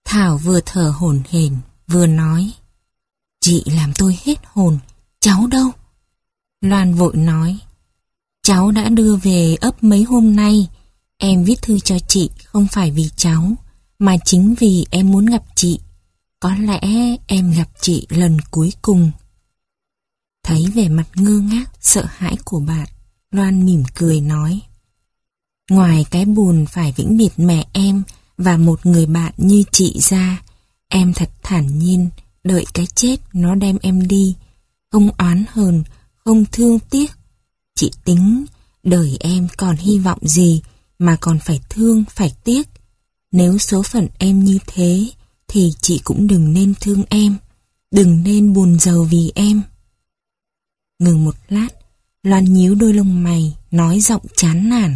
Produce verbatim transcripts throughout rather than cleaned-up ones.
Thảo vừa thở hổn hển vừa nói: Chị làm tôi hết hồn, cháu đâu? Loan vội nói: Cháu đã đưa về ấp mấy hôm nay. Em viết thư cho chị không phải vì cháu, mà chính vì em muốn gặp chị. Có lẽ em gặp chị lần cuối cùng. Thấy vẻ mặt ngơ ngác, sợ hãi của bạn, Loan mỉm cười nói: Ngoài cái buồn phải vĩnh biệt mẹ em và một người bạn như chị ra, em thật thản nhiên đợi cái chết nó đem em đi, không oán hờn, không thương tiếc. Chị tính đời em còn hy vọng gì mà còn phải thương, phải tiếc. Nếu số phận em như thế thì chị cũng đừng nên thương em, đừng nên buồn rầu vì em. Ngừng một lát, Loan nhíu đôi lông mày, nói giọng chán nản: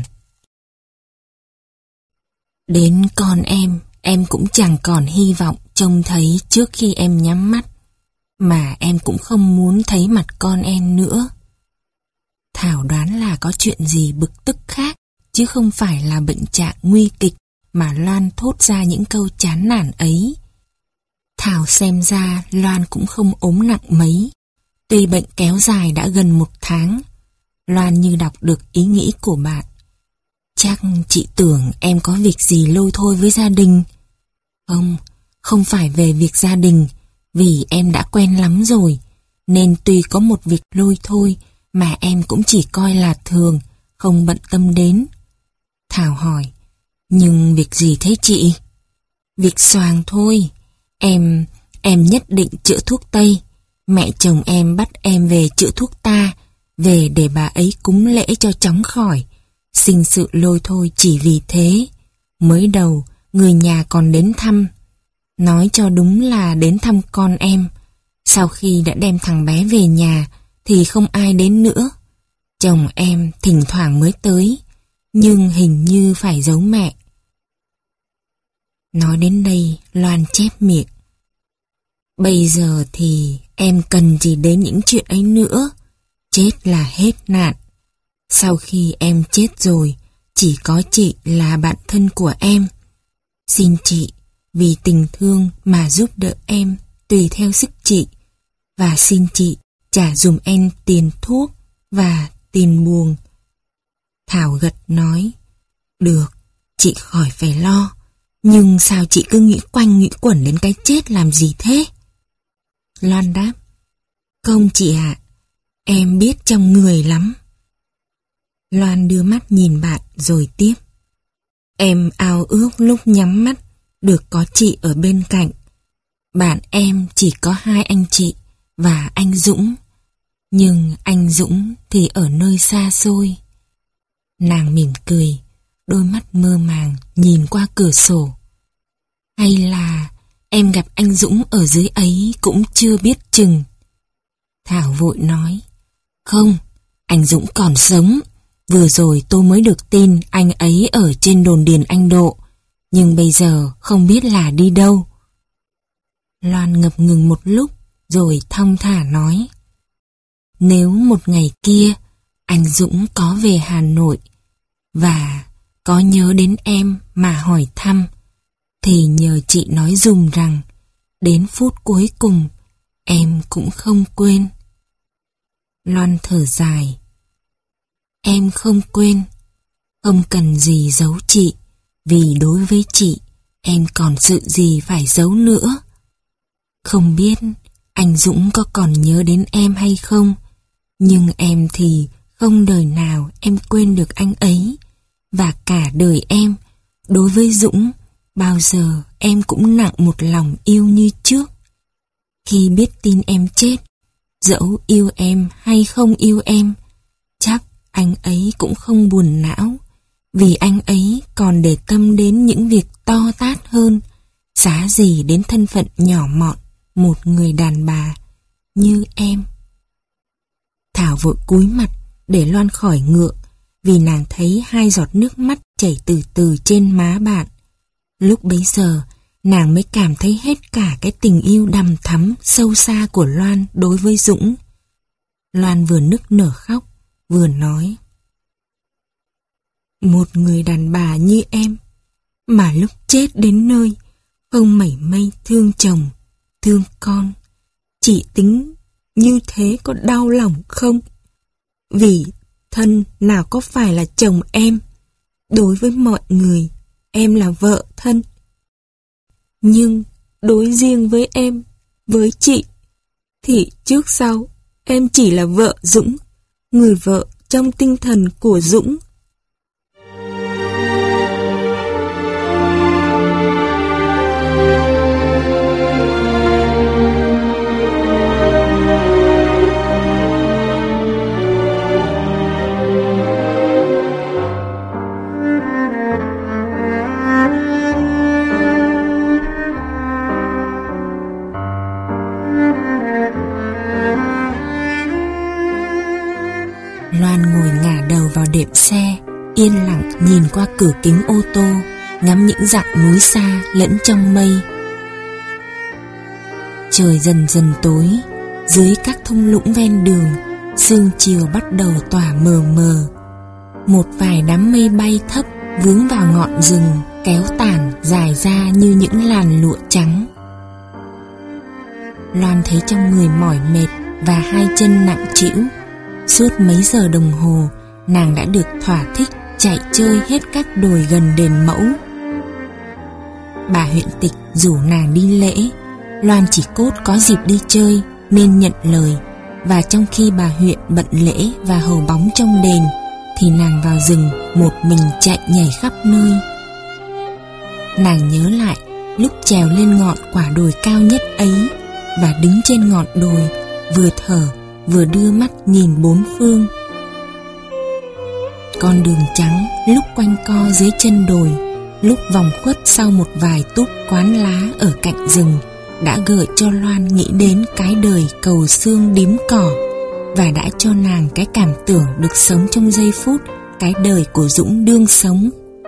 Đến con em, em cũng chẳng còn hy vọng trông thấy trước khi em nhắm mắt, mà em cũng không muốn thấy mặt con em nữa. Thảo đoán là có chuyện gì bực tức khác, chứ không phải là bệnh trạng nguy kịch mà Loan thốt ra những câu chán nản ấy. Thảo xem ra Loan cũng không ốm nặng mấy. Tuy bệnh kéo dài đã gần một tháng, Loan như đọc được ý nghĩ của bạn. Chắc chị tưởng em có việc gì lôi thôi với gia đình. Không, không phải về việc gia đình, vì em đã quen lắm rồi, nên tuy có một việc lôi thôi mà em cũng chỉ coi là thường, không bận tâm đến. Thảo hỏi: Nhưng việc gì thế chị? Việc xoàng thôi. Em, em nhất định chữa thuốc Tây. Mẹ chồng em bắt em về chữa thuốc ta, về để bà ấy cúng lễ cho chóng khỏi. Sinh sự lôi thôi chỉ vì thế. Mới đầu, người nhà còn đến thăm. Nói cho đúng là đến thăm con em. Sau khi đã đem thằng bé về nhà, thì không ai đến nữa. Chồng em thỉnh thoảng mới tới, nhưng hình như phải giấu mẹ. Nói đến đây, Loan chép miệng. Bây giờ thì em cần gì đến những chuyện ấy nữa. Chết là hết nạn. Sau khi em chết rồi, chỉ có chị là bạn thân của em. Xin chị vì tình thương mà giúp đỡ em tùy theo sức chị, và xin chị trả dùm em tiền thuốc và tiền buồng. Thảo gật nói: Được, chị khỏi phải lo. Nhưng sao chị cứ nghĩ quanh nghĩ quẩn đến cái chết làm gì thế? Loan đáp: Không chị ạ, em biết trong người lắm. Loan đưa mắt nhìn bạn rồi tiếp: Em ao ước lúc nhắm mắt được có chị ở bên cạnh. Bạn em chỉ có hai anh chị và anh Dũng, nhưng anh Dũng thì ở nơi xa xôi. Nàng mỉm cười, đôi mắt mơ màng nhìn qua cửa sổ. Hay là em gặp anh Dũng ở dưới ấy cũng chưa biết chừng. Thảo vội nói: Không, anh Dũng còn sống. Vừa rồi tôi mới được tin anh ấy ở trên đồn điền anh Độ, nhưng bây giờ không biết là đi đâu. Loan ngập ngừng một lúc rồi thong thả nói: Nếu một ngày kia anh Dũng có về Hà Nội và có nhớ đến em mà hỏi thăm, thì nhờ chị nói dùm rằng đến phút cuối cùng em cũng không quên. Loan thở dài: Em không quên, không cần gì giấu chị, vì đối với chị em còn sự gì phải giấu nữa. Không biết anh Dũng có còn nhớ đến em hay không, nhưng em thì không đời nào em quên được anh ấy. Và cả đời em, đối với Dũng, bao giờ em cũng nặng một lòng yêu như trước. Khi biết tin em chết, dẫu yêu em hay không yêu em, chắc anh ấy cũng không buồn não, vì anh ấy còn để tâm đến những việc to tát hơn, giá gì đến thân phận nhỏ mọn một người đàn bà như em. Thảo vội cúi mặt để Loan khỏi ngượng, vì nàng thấy hai giọt nước mắt chảy từ từ trên má bạn. Lúc bấy giờ, nàng mới cảm thấy hết cả cái tình yêu đằm thắm sâu xa của Loan đối với Dũng. Loan vừa nức nở khóc, vừa nói: Một người đàn bà như em, mà lúc chết đến nơi, không mảy may thương chồng, thương con. Chị tính như thế có đau lòng không? Vì thân nào có phải là chồng em. Đối với mọi người, em là vợ thân. Nhưng đối riêng với em, với chị, thì trước sau em chỉ là vợ Dũng, người vợ trong tinh thần của Dũng. Loan ngồi ngả đầu vào đệm xe, yên lặng nhìn qua cửa kính ô tô, ngắm những dặng núi xa lẫn trong mây. Trời dần dần tối, dưới các thung lũng ven đường, sương chiều bắt đầu tỏa mờ mờ. Một vài đám mây bay thấp vướng vào ngọn rừng, kéo tản dài ra như những làn lụa trắng. Loan thấy trong người mỏi mệt và hai chân nặng trĩu. Suốt mấy giờ đồng hồ, nàng đã được thỏa thích chạy chơi hết các đồi gần đền Mẫu. Bà huyện tịch rủ nàng đi lễ. Loan chỉ cốt có dịp đi chơi nên nhận lời, và trong khi bà huyện bận lễ và hầu bóng trong đền thì nàng vào rừng một mình chạy nhảy khắp nơi. Nàng nhớ lại lúc trèo lên ngọn quả đồi cao nhất ấy, và đứng trên ngọn đồi vừa thở vừa đưa mắt nhìn bốn phương. Con đường trắng lúc quanh co dưới chân đồi, lúc vòng khuất sau một vài túp quán lá ở cạnh rừng, đã gợi cho Loan nghĩ đến cái đời cầu xương điếm cỏ, và đã cho nàng cái cảm tưởng được sống trong giây phút cái đời của Dũng đương sống.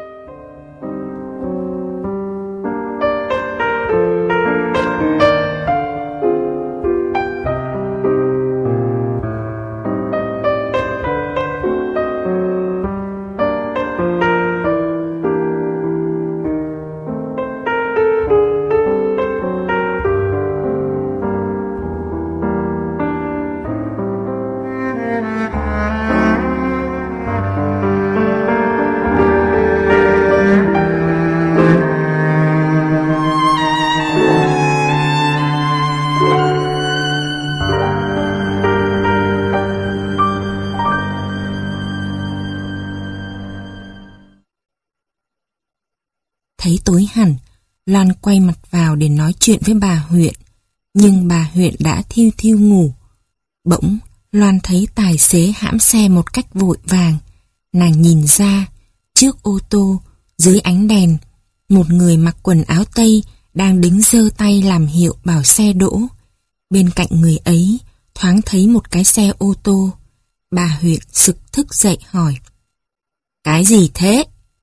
Thấy tối hẳn, Loan quay mặt vào để nói chuyện với bà huyện, nhưng bà huyện đã thiu thiu ngủ. Bỗng, Loan thấy tài xế hãm xe một cách vội vàng. Nàng nhìn ra, trước ô tô, dưới ánh đèn, một người mặc quần áo Tây đang đứng giơ tay làm hiệu bảo xe đỗ. Bên cạnh người ấy, thoáng thấy một cái xe ô tô. Bà huyện sực thức dậy hỏi: "Cái gì thế?"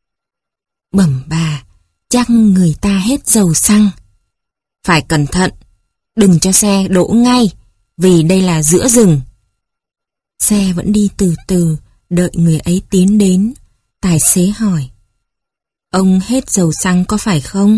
Bẩm bà, chắc người ta hết dầu xăng. Phải cẩn thận, đừng cho xe đỗ ngay, vì đây là giữa rừng. Xe vẫn đi từ từ, đợi người ấy tiến đến. Tài xế hỏi: "Ông hết dầu xăng có phải không?"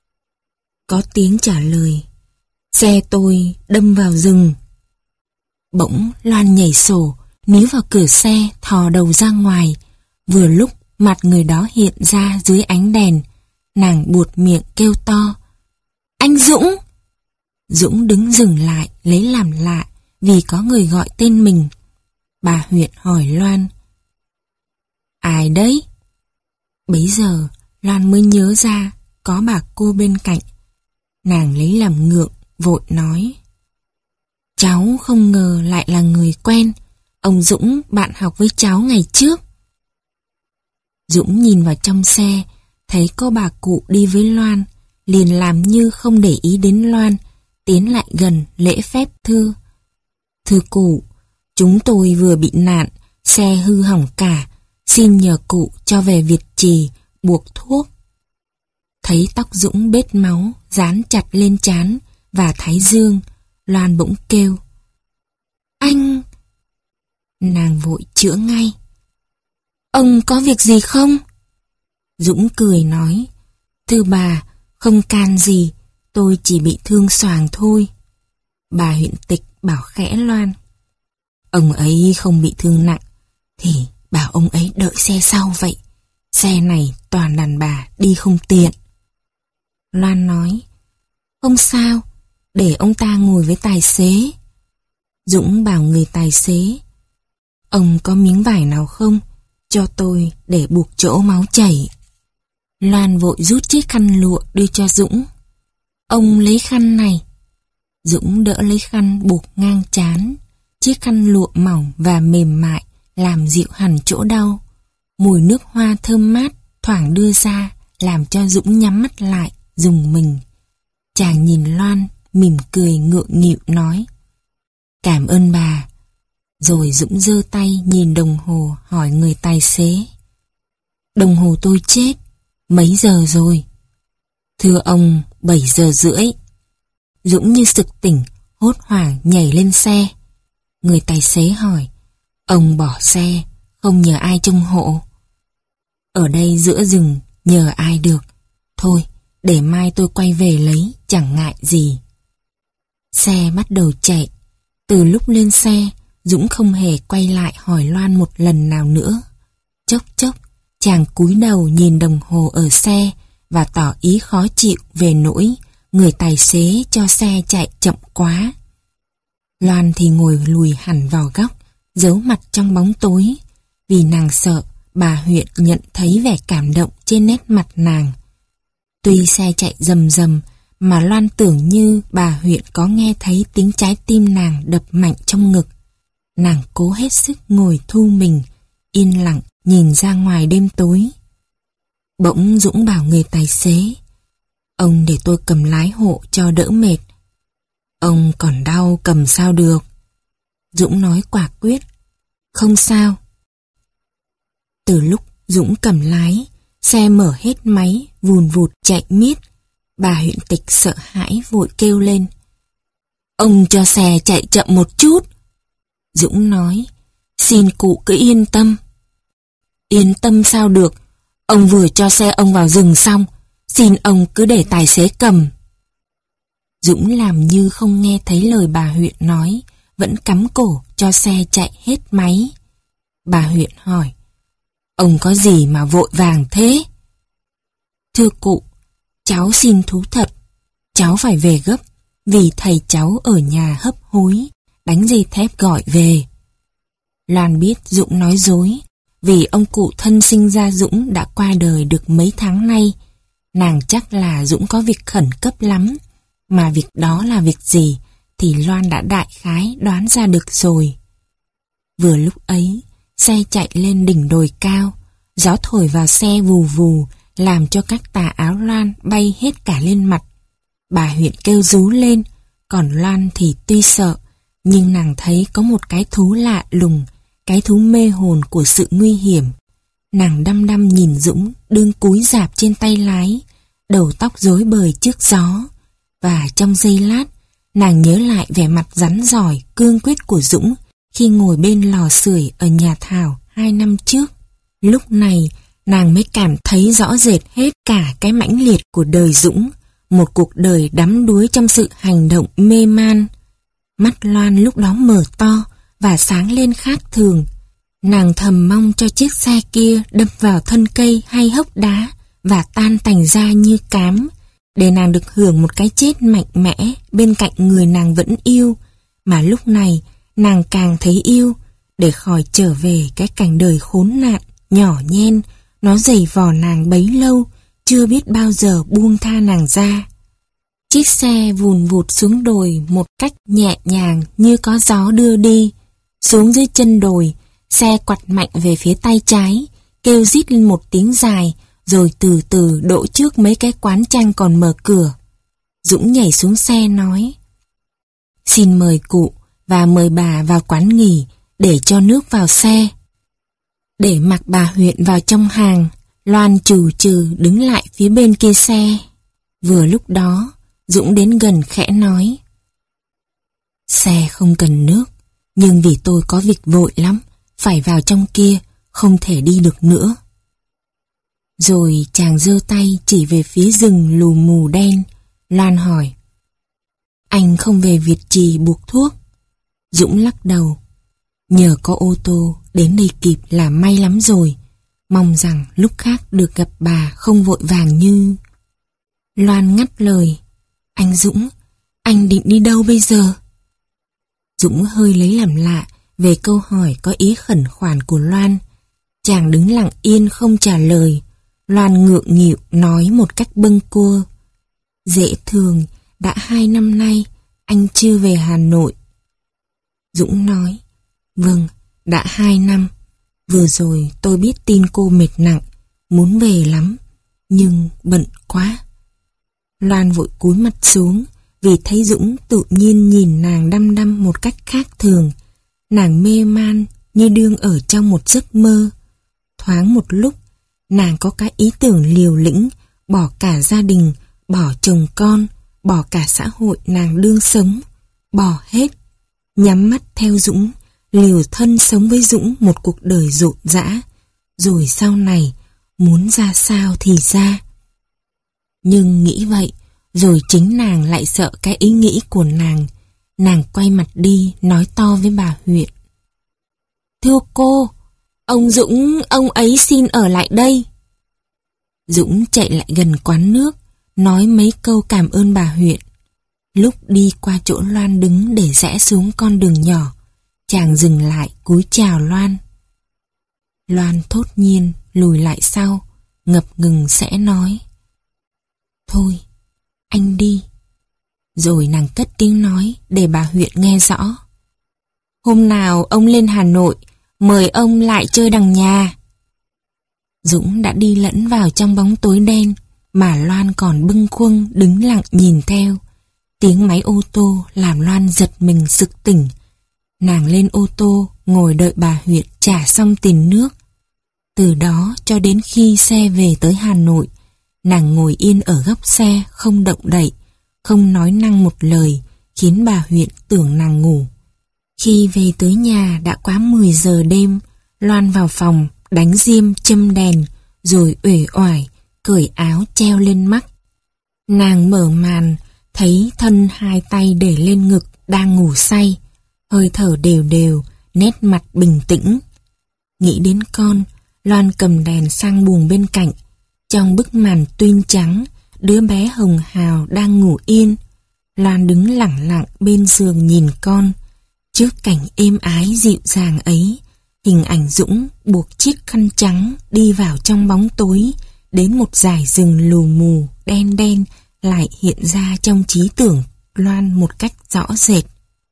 Có tiếng trả lời: "Xe tôi đâm vào rừng." Bỗng Loan nhảy sổ, níu vào cửa xe, thò đầu ra ngoài. Vừa lúc mặt người đó hiện ra dưới ánh đèn, nàng buột miệng kêu to: "Anh Dũng!" Dũng đứng dừng lại lấy làm lạ vì có người gọi tên mình. Bà huyện hỏi Loan: "Ai đấy?" Bấy giờ Loan mới nhớ ra có bà cô bên cạnh. Nàng lấy làm ngượng, vội nói: "Cháu không ngờ lại là người quen, ông Dũng bạn học với cháu ngày trước." Dũng nhìn vào trong xe, thấy có bà cụ đi với Loan, liền làm như không để ý đến Loan, tiến lại gần lễ phép thưa: "Thưa cụ, chúng tôi vừa bị nạn, xe hư hỏng cả, xin nhờ cụ cho về Việt Trì buộc thuốc." Thấy tóc Dũng bết máu dán chặt lên trán và thái dương, Loan bỗng kêu: "Anh!" Nàng vội chữa ngay: "Ông có việc gì không?" Dũng cười nói: "Thưa bà, không can gì, Tôi chỉ bị thương xoàng thôi. Bà huyện tịch bảo khẽ Loan. Ông ấy không bị thương nặng, thì bảo ông ấy đợi xe sau vậy. Xe này toàn đàn bà đi không tiện. Loan nói, không sao, để ông ta ngồi với tài xế. Dũng bảo người tài xế, ông có miếng vải nào không? Cho tôi để buộc chỗ máu chảy. Loan vội rút chiếc khăn lụa đưa cho Dũng. Ông lấy khăn này. Dũng đỡ lấy khăn buộc ngang trán. Chiếc khăn lụa mỏng và mềm mại làm dịu hẳn chỗ đau. Mùi nước hoa thơm mát thoảng đưa ra làm cho Dũng nhắm mắt lại, rùng mình. Chàng nhìn Loan, mỉm cười ngượng nghịu nói, cảm ơn bà. Rồi Dũng giơ tay nhìn đồng hồ hỏi người tài xế, đồng hồ tôi chết, mấy giờ rồi? Thưa ông, bảy giờ rưỡi. Dũng như sực tỉnh, hốt hoảng nhảy lên xe. Người tài xế hỏi, ông bỏ xe, không nhờ ai trông hộ? Ở đây giữa rừng, nhờ ai được. Thôi, để mai tôi quay về lấy, chẳng ngại gì. Xe bắt đầu chạy. Từ lúc lên xe, Dũng không hề quay lại hỏi Loan một lần nào nữa. Chốc chốc, chàng cúi đầu nhìn đồng hồ ở xe và tỏ ý khó chịu về nỗi người tài xế cho xe chạy chậm quá. Loan thì ngồi lùi hẳn vào góc, giấu mặt trong bóng tối, vì nàng sợ bà huyện nhận thấy vẻ cảm động trên nét mặt nàng. Tuy xe chạy rầm rầm, mà Loan tưởng như bà huyện có nghe thấy tiếng trái tim nàng đập mạnh trong ngực. Nàng cố hết sức ngồi thu mình, yên lặng nhìn ra ngoài đêm tối. Bỗng Dũng bảo người tài xế, ông để tôi cầm lái hộ cho đỡ mệt. Ông còn đau cầm sao được? Dũng nói quả quyết, không sao. Từ lúc Dũng cầm lái, xe mở hết máy, vùn vụt chạy miết. Bà huyện tịch sợ hãi vội kêu lên, ông cho xe chạy chậm một chút. Dũng nói, xin cụ cứ yên tâm. Yên tâm sao được, ông vừa cho xe ông vào rừng xong, xin ông cứ để tài xế cầm. Dũng làm như không nghe thấy lời bà huyện nói, vẫn cắm cổ cho xe chạy hết máy. Bà huyện hỏi, ông có gì mà vội vàng thế? Thưa cụ, cháu xin thú thật, cháu phải về gấp, vì thầy cháu ở nhà hấp hối, đánh dây thép gọi về. Loan biết Dũng nói dối, vì ông cụ thân sinh ra Dũng đã qua đời được mấy tháng nay. Nàng chắc là Dũng có việc khẩn cấp lắm, mà việc đó là việc gì thì Loan đã đại khái đoán ra được rồi. Vừa lúc ấy, xe chạy lên đỉnh đồi cao, gió thổi vào xe vù vù, làm cho các tà áo Loan bay hết cả lên mặt. Bà huyện kêu rú lên, còn Loan thì tuy sợ, nhưng nàng thấy có một cái thú lạ lùng, cái thú mê hồn của sự nguy hiểm. Nàng đăm đăm nhìn Dũng đương cúi rạp trên tay lái, đầu tóc rối bời trước gió, và trong giây lát, nàng nhớ lại vẻ mặt rắn rỏi, cương quyết của Dũng khi ngồi bên lò sưởi ở nhà Thảo hai năm trước. Lúc này, nàng mới cảm thấy rõ rệt hết cả cái mãnh liệt của đời Dũng, một cuộc đời đắm đuối trong sự hành động mê man. Mắt Loan lúc đó mở to và sáng lên khác thường. Nàng thầm mong cho chiếc xe kia đâm vào thân cây hay hốc đá và tan tành ra như cám, để nàng được hưởng một cái chết mạnh mẽ bên cạnh người nàng vẫn yêu, mà lúc này nàng càng thấy yêu, để khỏi trở về cái cảnh đời khốn nạn, nhỏ nhen, nó giày vò nàng bấy lâu, chưa biết bao giờ buông tha nàng ra. Chiếc xe vùn vụt xuống đồi một cách nhẹ nhàng như có gió đưa đi. Xuống dưới chân đồi, xe quặt mạnh về phía tay trái, kêu rít lên một tiếng dài, rồi từ từ đỗ trước mấy cái quán chanh còn mở cửa. Dũng nhảy xuống xe nói, xin mời cụ và mời bà vào quán nghỉ để cho nước vào xe. Để mặc bà huyện vào trong hàng, Loan trù trừ đứng lại phía bên kia xe. Vừa lúc đó, Dũng đến gần khẽ nói, xe không cần nước, nhưng vì tôi có việc vội lắm, phải vào trong kia, không thể đi được nữa. Rồi chàng giơ tay chỉ về phía rừng lù mù đen, Loan hỏi: Anh không về Việt Trì buộc thuốc? Dũng lắc đầu: Nhờ có ô tô đến đây kịp là may lắm rồi. Mong rằng lúc khác được gặp bà không vội vàng như... Loan ngắt lời: Anh Dũng, anh định đi đâu bây giờ? Dũng hơi lấy làm lạ về câu hỏi có ý khẩn khoản của Loan. Chàng đứng lặng yên không trả lời. Loan ngượng nghịu nói một cách bâng quơ: Dễ thường, đã hai năm nay anh chưa về Hà Nội. Dũng nói: Vâng, đã hai năm. Vừa rồi tôi biết tin cô mệt nặng, muốn về lắm, nhưng bận quá. Loan vội cúi mặt xuống vì thấy Dũng tự nhiên nhìn nàng đăm đăm một cách khác thường. Nàng mê man như đương ở trong một giấc mơ. Thoáng một lúc, nàng có cái ý tưởng liều lĩnh, bỏ cả gia đình, bỏ chồng con, bỏ cả xã hội nàng đương sống, bỏ hết, nhắm mắt theo Dũng, liều thân sống với Dũng một cuộc đời rộn rã, rồi sau này muốn ra sao thì ra. Nhưng nghĩ vậy, rồi chính nàng lại sợ cái ý nghĩ của nàng. Nàng quay mặt đi nói to với bà huyện: Thưa cô, ông Dũng, ông ấy xin ở lại đây. Dũng chạy lại gần quán nước, nói mấy câu cảm ơn bà huyện. Lúc đi qua chỗ Loan đứng để rẽ xuống con đường nhỏ, chàng dừng lại cúi chào Loan. Loan thốt nhiên lùi lại sau, ngập ngừng sẽ nói: Thôi, anh đi. Rồi nàng cất tiếng nói để bà huyện nghe rõ: Hôm nào ông lên Hà Nội, mời ông lại chơi đằng nhà. Dũng đã đi lẫn vào trong bóng tối đen, mà Loan còn bâng khuâng đứng lặng nhìn theo. Tiếng máy ô tô làm Loan giật mình sực tỉnh. Nàng lên ô tô ngồi đợi bà huyện trả xong tiền nước. Từ đó cho đến khi xe về tới Hà Nội, nàng ngồi yên ở góc xe không động đậy, không nói năng một lời, khiến bà huyện tưởng nàng ngủ. Khi về tới nhà đã quá mười giờ đêm. Loan vào phòng, đánh diêm châm đèn, rồi uể oải cởi áo treo lên mắt. Nàng mở màn, thấy thân hai tay để lên ngực đang ngủ say, hơi thở đều đều, nét mặt bình tĩnh. Nghĩ đến con, Loan cầm đèn sang buồng bên cạnh. Trong bức màn tuyên trắng, đứa bé hồng hào đang ngủ yên. Loan đứng lặng lặng bên giường nhìn con. Trước cảnh êm ái dịu dàng ấy, hình ảnh Dũng buộc chiếc khăn trắng đi vào trong bóng tối, đến một dải rừng lù mù đen đen lại hiện ra trong trí tưởng Loan một cách rõ rệt.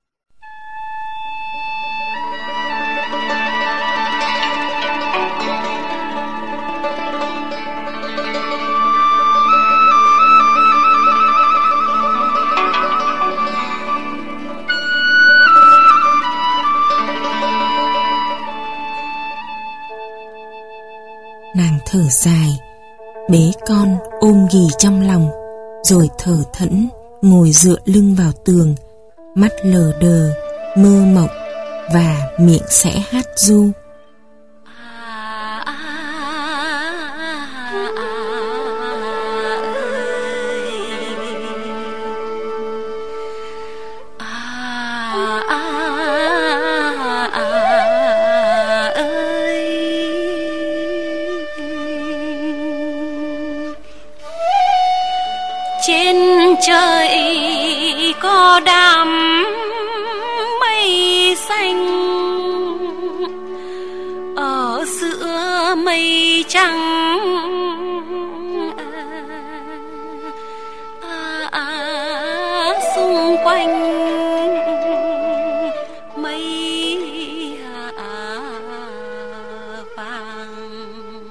Nàng thở dài, bế con ôm ghì trong lòng, rồi thở thẫn ngồi dựa lưng vào tường, mắt lờ đờ, mơ mộng và miệng sẽ hát ru. Trên trời có đám mây xanh, ở giữa mây trắng à, à, à, xung quanh mây à, à, vàng.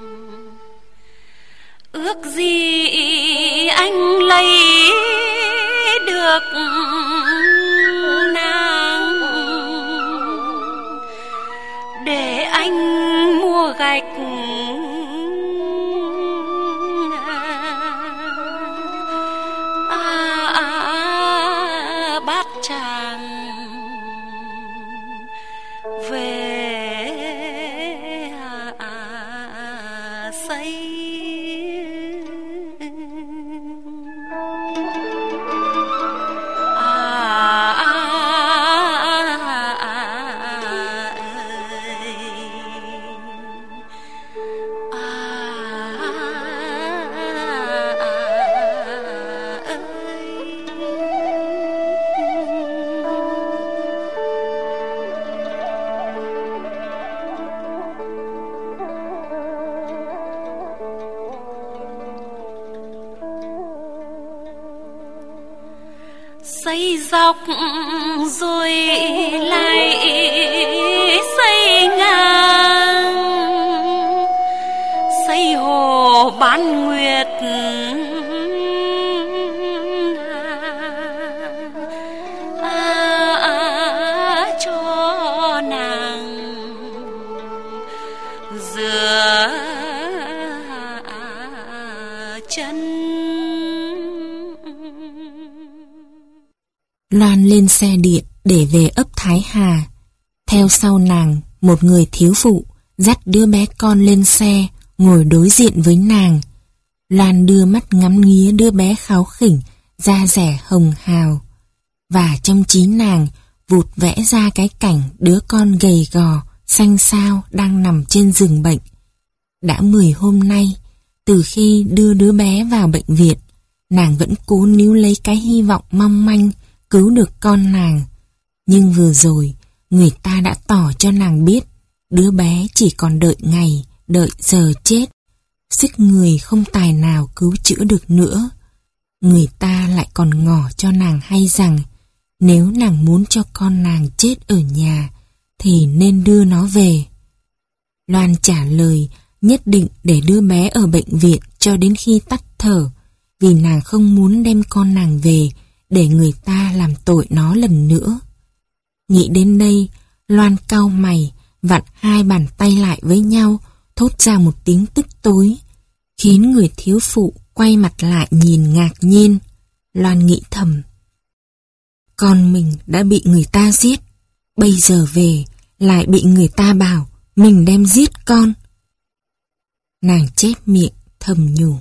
Ước gì anh lấy được nàng để anh mua gạch à, à, bát tràng về à, à, xây. xây dọc rồi lại xây ngang, xây hồ bán nguyệt à, à, cho nàng giữa chân. Loan lên xe điện để về ấp Thái Hà. Theo sau nàng, một người thiếu phụ dắt đứa bé con lên xe, ngồi đối diện với nàng. Loan đưa mắt ngắm nghía đứa bé kháu khỉnh, da dẻ hồng hào. Và trong trí nàng vụt vẽ ra cái cảnh đứa con gầy gò, xanh xao đang nằm trên giường bệnh. Đã mười hôm nay, từ khi đưa đứa bé vào bệnh viện, nàng vẫn cố níu lấy cái hy vọng mong manh cứu được con nàng. Nhưng vừa rồi, người ta đã tỏ cho nàng biết đứa bé chỉ còn đợi ngày, đợi giờ chết. Sức người không tài nào cứu chữa được nữa. Người ta lại còn ngỏ cho nàng hay rằng nếu nàng muốn cho con nàng chết ở nhà thì nên đưa nó về. Loan trả lời nhất định để đứa bé ở bệnh viện cho đến khi tắt thở, vì nàng không muốn đem con nàng về để người ta làm tội nó lần nữa. Nghĩ đến đây, Loan cau mày, vặn hai bàn tay lại với nhau, thốt ra một tiếng tức tối, khiến người thiếu phụ quay mặt lại nhìn ngạc nhiên. Loan nghĩ thầm, con mình đã bị người ta giết, bây giờ về lại bị người ta bảo mình đem giết con. Nàng chép miệng thầm nhủ,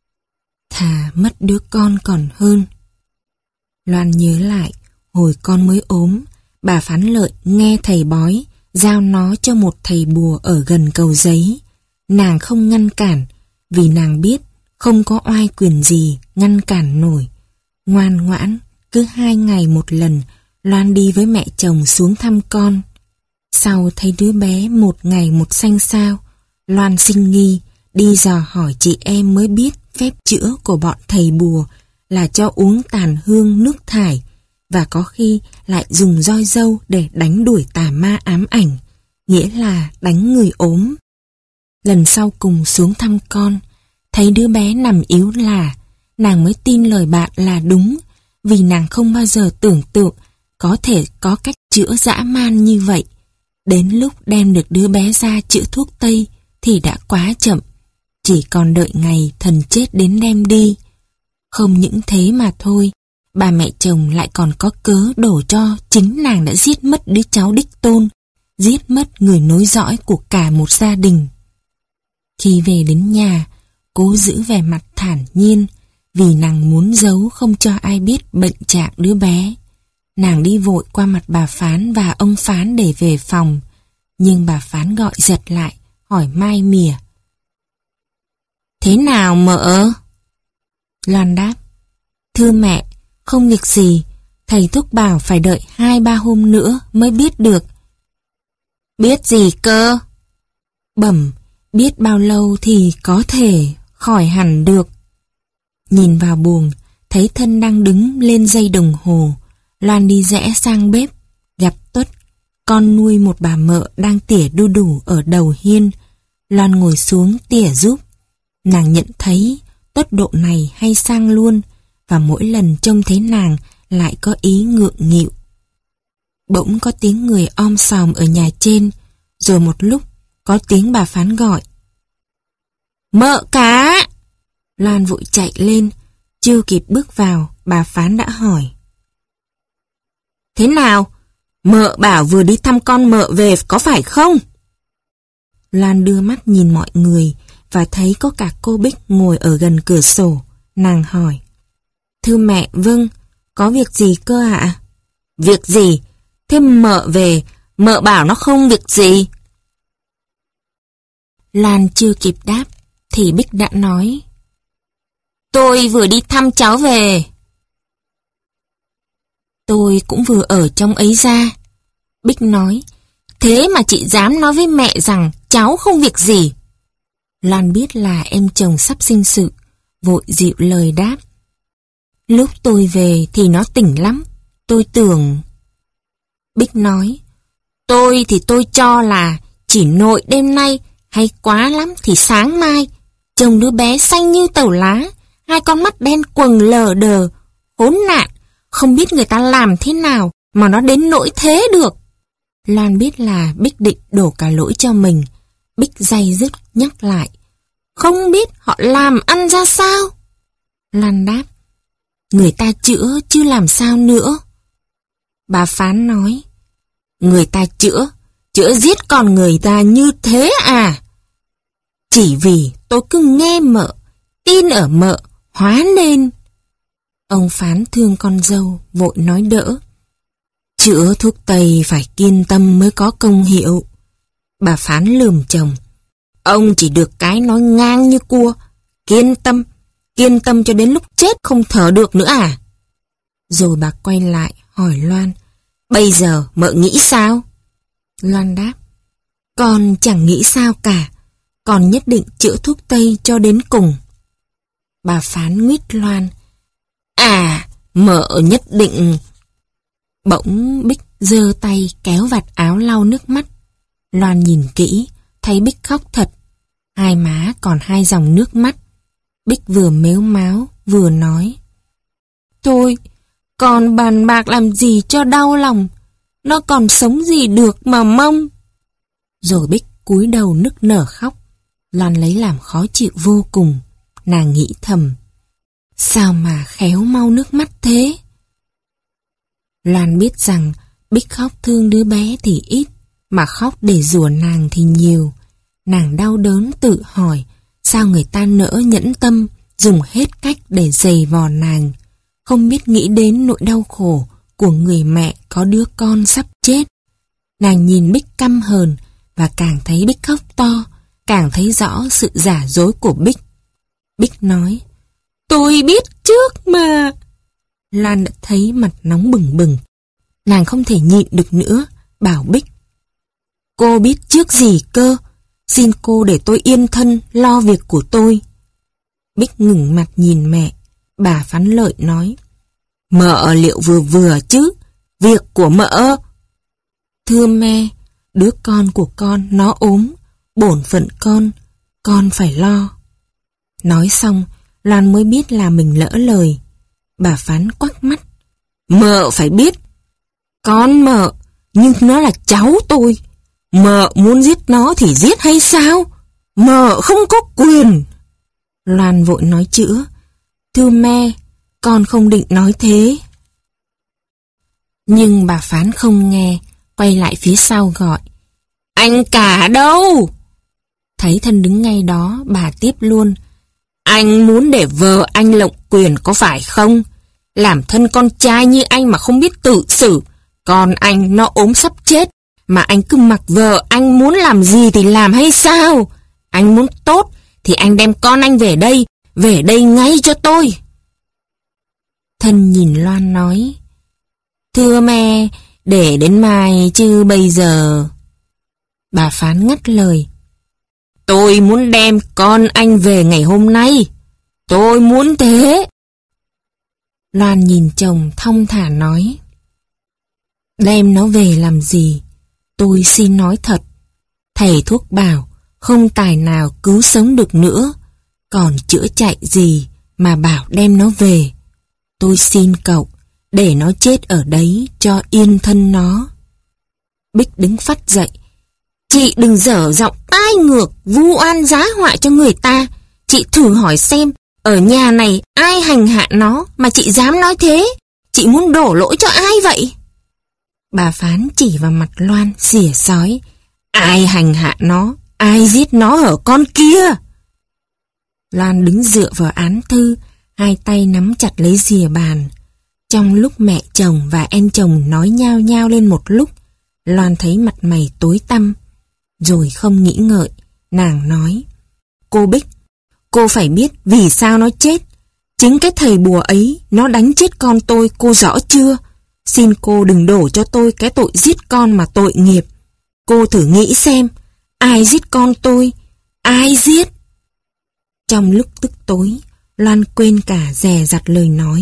thà mất đứa con còn hơn. Loan nhớ lại, hồi con mới ốm, bà Phán Lợi nghe thầy bói giao nó cho một thầy bùa ở gần Cầu Giấy. Nàng không ngăn cản, vì nàng biết không có oai quyền gì ngăn cản nổi. Ngoan ngoãn, cứ hai ngày một lần, Loan đi với mẹ chồng xuống thăm con. Sau thấy đứa bé một ngày một xanh xao, Loan sinh nghi, đi dò hỏi chị em mới biết phép chữa của bọn thầy bùa là cho uống tàn hương nước thải, và có khi lại dùng roi dâu để đánh đuổi tà ma ám ảnh, nghĩa là đánh người ốm. Lần sau cùng xuống thăm con, thấy đứa bé nằm yếu là, nàng mới tin lời bạn là đúng, vì nàng không bao giờ tưởng tượng có thể có cách chữa dã man như vậy. Đến lúc đem được đứa bé ra chữa thuốc Tây thì đã quá chậm, chỉ còn đợi ngày thần chết đến đem đi. Không những thế mà thôi, bà mẹ chồng lại còn có cớ đổ cho chính nàng đã giết mất đứa cháu đích tôn, giết mất người nối dõi của cả một gia đình. Khi về đến nhà, cố giữ vẻ mặt thản nhiên, vì nàng muốn giấu không cho ai biết bệnh trạng đứa bé. Nàng đi vội qua mặt bà Phán và ông Phán để về phòng, nhưng bà Phán gọi giật lại, hỏi mai mỉa. Thế nào mợ? Loan đáp, thưa mẹ, không việc gì, thầy thuốc bảo phải đợi hai ba hôm nữa mới biết được. Biết gì cơ? Bẩm, biết bao lâu thì có thể khỏi hẳn được. Nhìn vào buồng, thấy thân đang đứng lên dây đồng hồ, Loan đi rẽ sang bếp, gặp Tuất, con nuôi một bà mợ đang tỉa đu đủ ở đầu hiên. Loan ngồi xuống tỉa giúp. Nàng nhận thấy Tuất độ này hay sang luôn, và mỗi lần trông thấy nàng lại có ý ngượng nghịu. Bỗng có tiếng người om sòm ở nhà trên, rồi một lúc có tiếng bà Phán gọi. Mợ cả! Loan vội chạy lên, chưa kịp bước vào, bà Phán đã hỏi. Thế nào? Mợ bảo vừa đi thăm con mợ về có phải không? Loan đưa mắt nhìn mọi người và thấy có cả cô Bích ngồi ở gần cửa sổ. Nàng hỏi. Thưa mẹ, vâng, có việc gì cơ ạ? À? Việc gì? Thế mợ về, mợ bảo nó không việc gì. Loan chưa kịp đáp thì Bích đã nói. Tôi vừa đi thăm cháu về. Tôi cũng vừa ở trong ấy ra. Bích nói. Thế mà chị dám nói với mẹ rằng cháu không việc gì. Loan biết là em chồng sắp sinh sự, vội dịu lời đáp. Lúc tôi về thì nó tỉnh lắm. Tôi tưởng... Bích nói, tôi thì tôi cho là chỉ nội đêm nay hay quá lắm thì sáng mai. Trông đứa bé xanh như tàu lá, hai con mắt đen quầng lờ đờ, khốn nạn, không biết người ta làm thế nào mà nó đến nỗi thế được. Loan biết là Bích định đổ cả lỗi cho mình. Bích day dứt nhắc lại, không biết họ làm ăn ra sao? Loan đáp, người ta chữa chứ làm sao nữa. Bà Phán nói, người ta chữa, chữa giết con người ta như thế à? Chỉ vì tôi cứ nghe mợ, tin ở mợ, hóa nên. Ông Phán thương con dâu, vội nói đỡ. Chữa thuốc tây phải kiên tâm mới có công hiệu. Bà Phán lườm chồng. Ông chỉ được cái nói ngang như cua. Kiên tâm, kiên tâm cho đến lúc chết không thở được nữa à? Rồi bà quay lại hỏi Loan, bây giờ mợ nghĩ sao? Loan đáp, con chẳng nghĩ sao cả, con nhất định chữa thuốc tây cho đến cùng. Bà Phán nguyết Loan, à, mợ nhất định... Bỗng Bích giơ tay kéo vạt áo lau nước mắt. Loan nhìn kỹ, thấy Bích khóc thật. Hai má còn hai dòng nước mắt. Bích vừa mếu máo, vừa nói. Thôi, còn bàn bạc làm gì cho đau lòng. Nó còn sống gì được mà mong. Rồi Bích cúi đầu nức nở khóc. Loan lấy làm khó chịu vô cùng. Nàng nghĩ thầm, sao mà khéo mau nước mắt thế? Loan biết rằng Bích khóc thương đứa bé thì ít, mà khóc để rủa nàng thì nhiều. Nàng đau đớn tự hỏi, sao người ta nỡ nhẫn tâm, dùng hết cách để giày vò nàng, không biết nghĩ đến nỗi đau khổ của người mẹ có đứa con sắp chết. Nàng nhìn Bích căm hờn, và càng thấy Bích khóc to, càng thấy rõ sự giả dối của Bích. Bích nói, tôi biết trước mà. Loan đã thấy mặt nóng bừng bừng. Nàng không thể nhịn được nữa, bảo Bích, cô biết trước gì cơ? Xin cô để tôi yên thân lo việc của tôi. Bích ngừng mặt nhìn mẹ. Bà Phán Lợi nói, mợ liệu vừa vừa chứ, việc của mợ. Thưa mẹ, đứa con của con nó ốm, bổn phận con, con phải lo. Nói xong, Loan mới biết là mình lỡ lời. Bà Phán quắc mắt, mợ phải biết, con mợ, nhưng nó là cháu tôi. Mợ muốn giết nó thì giết hay sao? Mợ không có quyền. Loan vội nói chữa, thưa mẹ, con không định nói thế. Nhưng bà Phán không nghe, quay lại phía sau gọi, anh cả đâu? Thấy thân đứng ngay đó, bà tiếp luôn, anh muốn để vợ anh lộng quyền có phải không? Làm thân con trai như anh mà không biết tự xử. Con anh nó ốm sắp chết, mà anh cứ mặc vợ anh muốn làm gì thì làm hay sao? Anh muốn tốt thì anh đem con anh về đây, về đây ngay cho tôi. Thân nhìn Loan nói, thưa mẹ, để đến mai chứ bây giờ. Bà Phán ngắt lời, tôi muốn đem con anh về ngày hôm nay. Tôi muốn thế. Loan nhìn chồng thong thả nói, đem nó về làm gì? Tôi xin nói thật, thầy thuốc bảo không tài nào cứu sống được nữa, còn chữa chạy gì mà bảo đem nó về. Tôi xin cậu, để nó chết ở đấy cho yên thân nó. Bích đứng phắt dậy, chị đừng dở giọng tai ngược, vu oan giá họa cho người ta. Chị thử hỏi xem, ở nhà này ai hành hạ nó mà chị dám nói thế? Chị muốn đổ lỗi cho ai vậy? Bà Phán chỉ vào mặt Loan xỉa xói, ai hành hạ nó, ai giết nó hở con kia? Loan đứng dựa vào án thư, hai tay nắm chặt lấy rìa bàn. Trong lúc mẹ chồng và em chồng nói nhao nhao lên một lúc, Loan thấy mặt mày tối tăm. Rồi không nghĩ ngợi, nàng nói, cô Bích, cô phải biết vì sao nó chết. Chính cái thầy bùa ấy, nó đánh chết con tôi, cô rõ chưa? Xin cô đừng đổ cho tôi cái tội giết con mà tội nghiệp. Cô thử nghĩ xem, ai giết con tôi? Ai giết? Trong lúc tức tối, Loan quên cả dè dặt lời nói.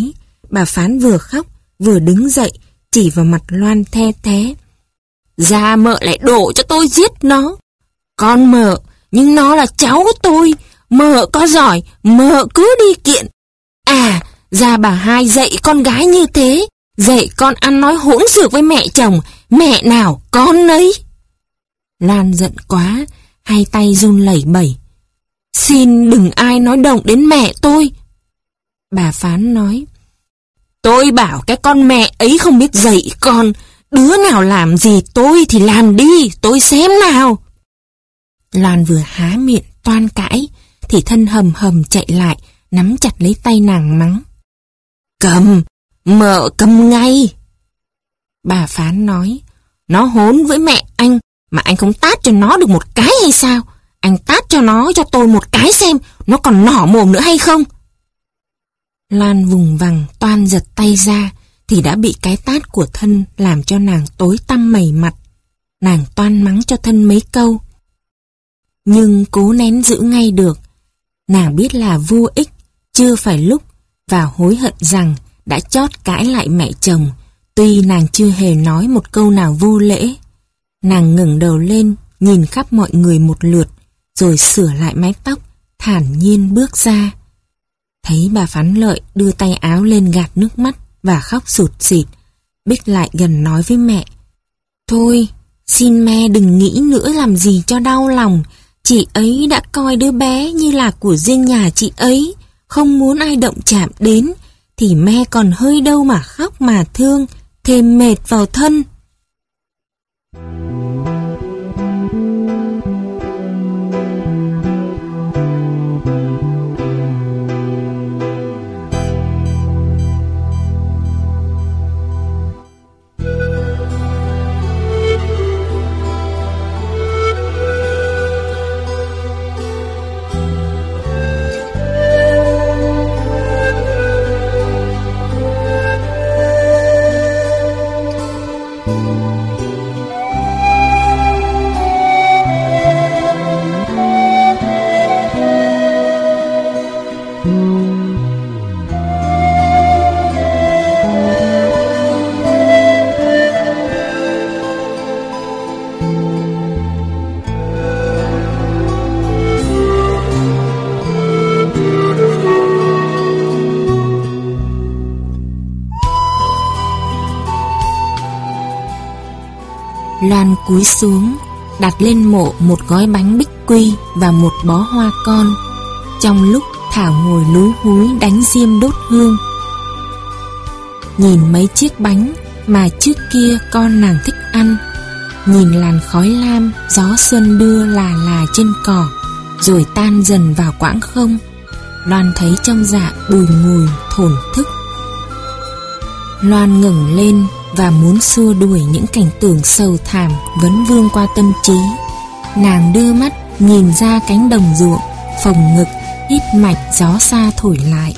bà Phán vừa khóc, vừa đứng dậy, chỉ vào mặt Loan the thé. Dạ mợ lại đổ cho tôi giết nó. Con mợ, nhưng nó là cháu của tôi. Mợ có giỏi, mợ cứ đi kiện. À, dạ bà hai dạy con gái như thế, dạy con ăn nói hỗn xược với mẹ chồng, mẹ nào con nấy. Loan giận quá, hai tay run lẩy bẩy. Xin đừng ai nói động đến mẹ tôi. Bà Phán nói, tôi bảo cái con mẹ ấy không biết dạy con, đứa nào làm gì tôi thì làm đi, tôi xem nào. Loan vừa há miệng toan cãi, thì Thân hầm hầm chạy lại, nắm chặt lấy tay nàng mắng. Cầm, mợ cầm ngay. Bà Phán nói, nó hỗn với mẹ anh, mà anh không tát cho nó được một cái hay sao? Anh tát cho nó cho tôi một cái xem, nó còn nỏ mồm nữa hay không? Loan vùng vằng toan giật tay ra, thì đã bị cái tát của Thân làm cho nàng tối tăm mày mặt. Nàng toan mắng cho Thân mấy câu, nhưng cố nén giữ ngay được. Nàng biết là vô ích, chưa phải lúc, và hối hận rằng đã chót cãi lại mẹ chồng, tuy nàng chưa hề nói một câu nào vô lễ. Nàng ngẩng đầu lên, nhìn khắp mọi người một lượt, rồi sửa lại mái tóc, thản nhiên bước ra. Thấy bà Phán Lợi đưa tay áo lên gạt nước mắt và khóc sụt sịt, Bích lại gần nói với mẹ. Thôi, xin mẹ đừng nghĩ nữa làm gì cho đau lòng. Chị ấy đã coi đứa bé như là của riêng nhà chị ấy, không muốn ai động chạm đến, thì mẹ còn hơi đâu mà khóc mà thương, thêm mệt vào thân. Loan cúi xuống, đặt lên mộ một gói bánh bích quy và một bó hoa con, trong lúc Thảo ngồi lúi húi đánh diêm đốt hương. Nhìn mấy chiếc bánh mà trước kia con nàng thích ăn, nhìn làn khói lam gió xuân đưa là là trên cỏ, rồi tan dần vào quãng không, Loan thấy trong dạ bùi ngùi thổn thức. Loan ngẩng lên và muốn xua đuổi những cảnh tượng sầu thảm vấn vương qua tâm trí. Nàng đưa mắt nhìn ra cánh đồng ruộng, phồng ngực, hít mạch gió xa thổi lại.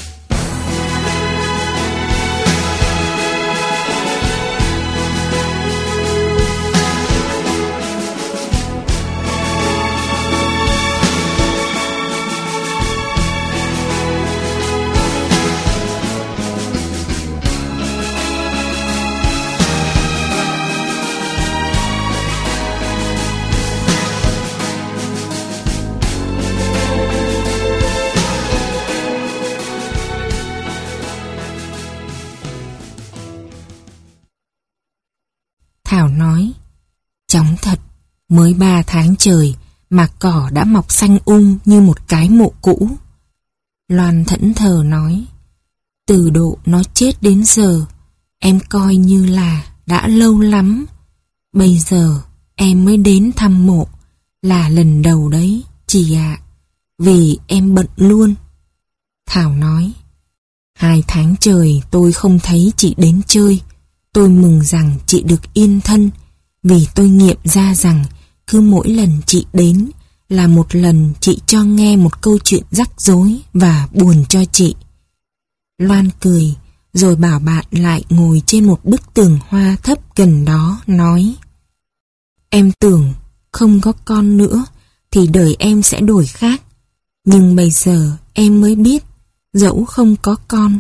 Thảo nói, chóng thật, mới ba tháng trời mà cỏ đã mọc xanh um như một cái mộ cũ. Loan thẫn thờ nói, từ độ nó chết đến giờ, em coi như là đã lâu lắm. Bây giờ em mới đến thăm mộ, là lần đầu đấy, chị ạ, vì em bận luôn. Thảo nói, hai tháng trời tôi không thấy chị đến chơi. Tôi mừng rằng chị được yên thân, vì tôi nghiệm ra rằng cứ mỗi lần chị đến là một lần chị cho nghe một câu chuyện rắc rối và buồn cho chị. Loan cười, rồi bảo bạn lại ngồi trên một bức tường hoa thấp gần đó, nói, em tưởng không có con nữa thì đời em sẽ đổi khác. Nhưng bây giờ em mới biết, dẫu không có con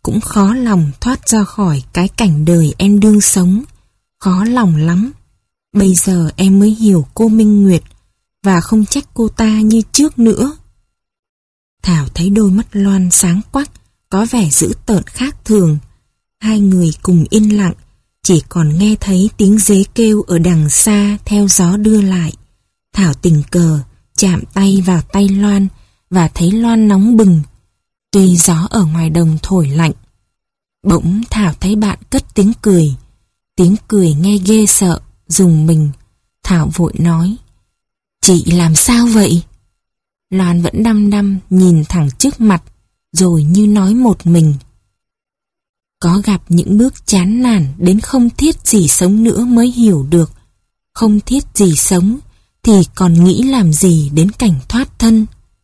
cũng khó lòng thoát ra khỏi cái cảnh đời em đương sống. Khó lòng lắm. Bây giờ em mới hiểu cô Minh Nguyệt và không trách cô ta như trước nữa. Thảo thấy đôi mắt Loan sáng quắc, có vẻ dữ tợn khác thường. Hai người cùng yên lặng, chỉ còn nghe thấy tiếng dế kêu ở đằng xa theo gió đưa lại. Thảo tình cờ chạm tay vào tay Loan và thấy Loan nóng bừng, tuy gió ở ngoài đồng thổi lạnh. Bỗng Thảo thấy bạn cất tiếng cười. Tiếng cười nghe ghê sợ, rùng mình. Thảo vội nói: "Chị làm sao vậy?" Loan vẫn đăm đăm nhìn thẳng trước mặt, rồi như nói một mình: "Có gặp những bước chán nản đến không thiết gì sống nữa mới hiểu được. Không thiết gì sống thì còn nghĩ làm gì đến cảnh thoát thân."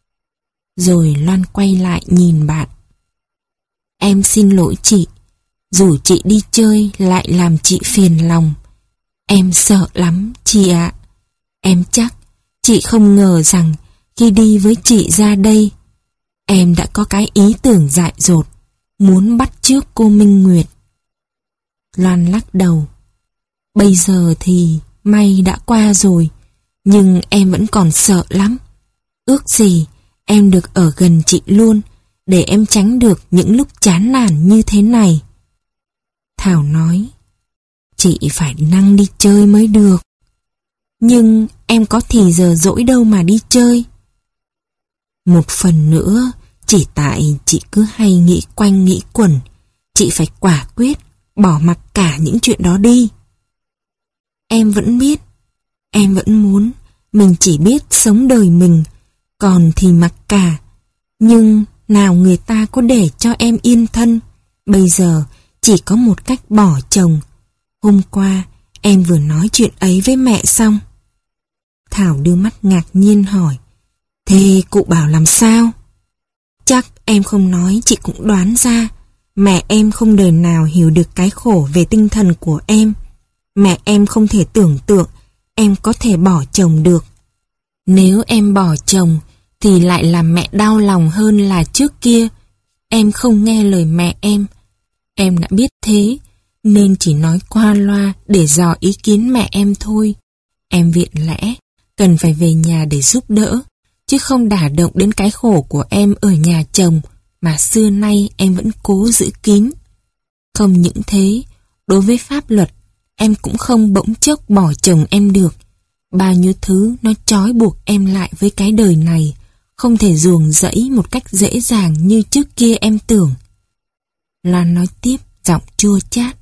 Rồi Loan quay lại nhìn bạn: "Em xin lỗi chị, rủ chị đi chơi lại làm chị phiền lòng. Em sợ lắm chị ạ. Em chắc chị không ngờ rằng khi đi với chị ra đây, em đã có cái ý tưởng dại dột, muốn bắt chước cô Minh Nguyệt." Loan lắc đầu: "Bây giờ thì may đã qua rồi, nhưng em vẫn còn sợ lắm. Ước gì em được ở gần chị luôn, để em tránh được những lúc chán nản như thế này." Thảo nói: "Chị phải năng đi chơi mới được." "Nhưng em có thì giờ rỗi đâu mà đi chơi." "Một phần nữa, chỉ tại chị cứ hay nghĩ quanh nghĩ quẩn. Chị phải quả quyết bỏ mặc cả những chuyện đó đi." "Em vẫn biết, em vẫn muốn mình chỉ biết sống đời mình, còn thì mặc cả. Nhưng nào người ta có để cho em yên thân. Bây giờ chỉ có một cách bỏ chồng. Hôm qua em vừa nói chuyện ấy với mẹ xong." Thảo đưa mắt ngạc nhiên hỏi: "Thế cụ bảo làm sao?" "Chắc em không nói chị cũng đoán ra. Mẹ em không đời nào hiểu được cái khổ về tinh thần của em. Mẹ em không thể tưởng tượng em có thể bỏ chồng được. Nếu em bỏ chồng thì lại làm mẹ đau lòng hơn là trước kia. Em không nghe lời mẹ em. Em đã biết thế, nên chỉ nói qua loa để dò ý kiến mẹ em thôi. Em viện lẽ cần phải về nhà để giúp đỡ, chứ không đả động đến cái khổ của em ở nhà chồng mà xưa nay em vẫn cố giữ kín. Không những thế, đối với pháp luật, em cũng không bỗng chốc bỏ chồng em được. Bao nhiêu thứ nó trói buộc em lại với cái đời này, không thể ruồng rẫy một cách dễ dàng như trước kia em tưởng." Loan nói tiếp, giọng chua chát: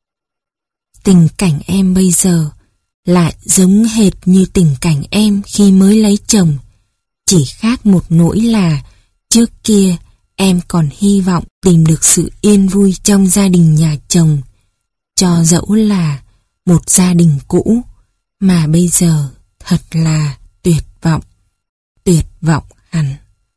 "Tình cảnh em bây giờ lại giống hệt như tình cảnh em khi mới lấy chồng. Chỉ khác một nỗi là trước kia em còn hy vọng tìm được sự yên vui trong gia đình nhà chồng, cho dẫu là một gia đình cũ, mà bây giờ thật là tuyệt vọng, tuyệt vọng hẳn."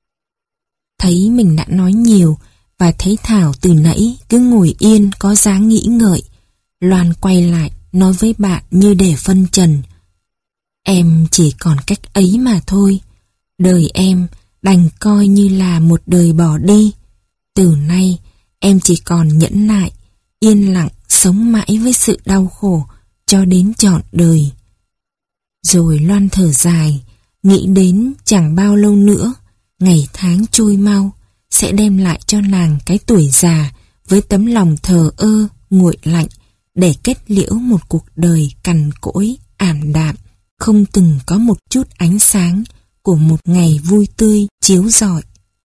Thấy mình đã nói nhiều và thấy Thảo từ nãy cứ ngồi yên có dáng nghĩ ngợi, Loan quay lại nói với bạn như để phân trần: "Em chỉ còn cách ấy mà thôi. Đời em đành coi như là một đời bỏ đi. Từ nay em chỉ còn nhẫn nại, yên lặng sống mãi với sự đau khổ cho đến trọn đời." Rồi Loan thở dài, nghĩ đến chẳng bao lâu nữa, ngày tháng trôi mau sẽ đem lại cho nàng cái tuổi già với tấm lòng thờ ơ, nguội lạnh, để kết liễu một cuộc đời cằn cỗi, ảm đạm, không từng có một chút ánh sáng của một ngày vui tươi chiếu rọi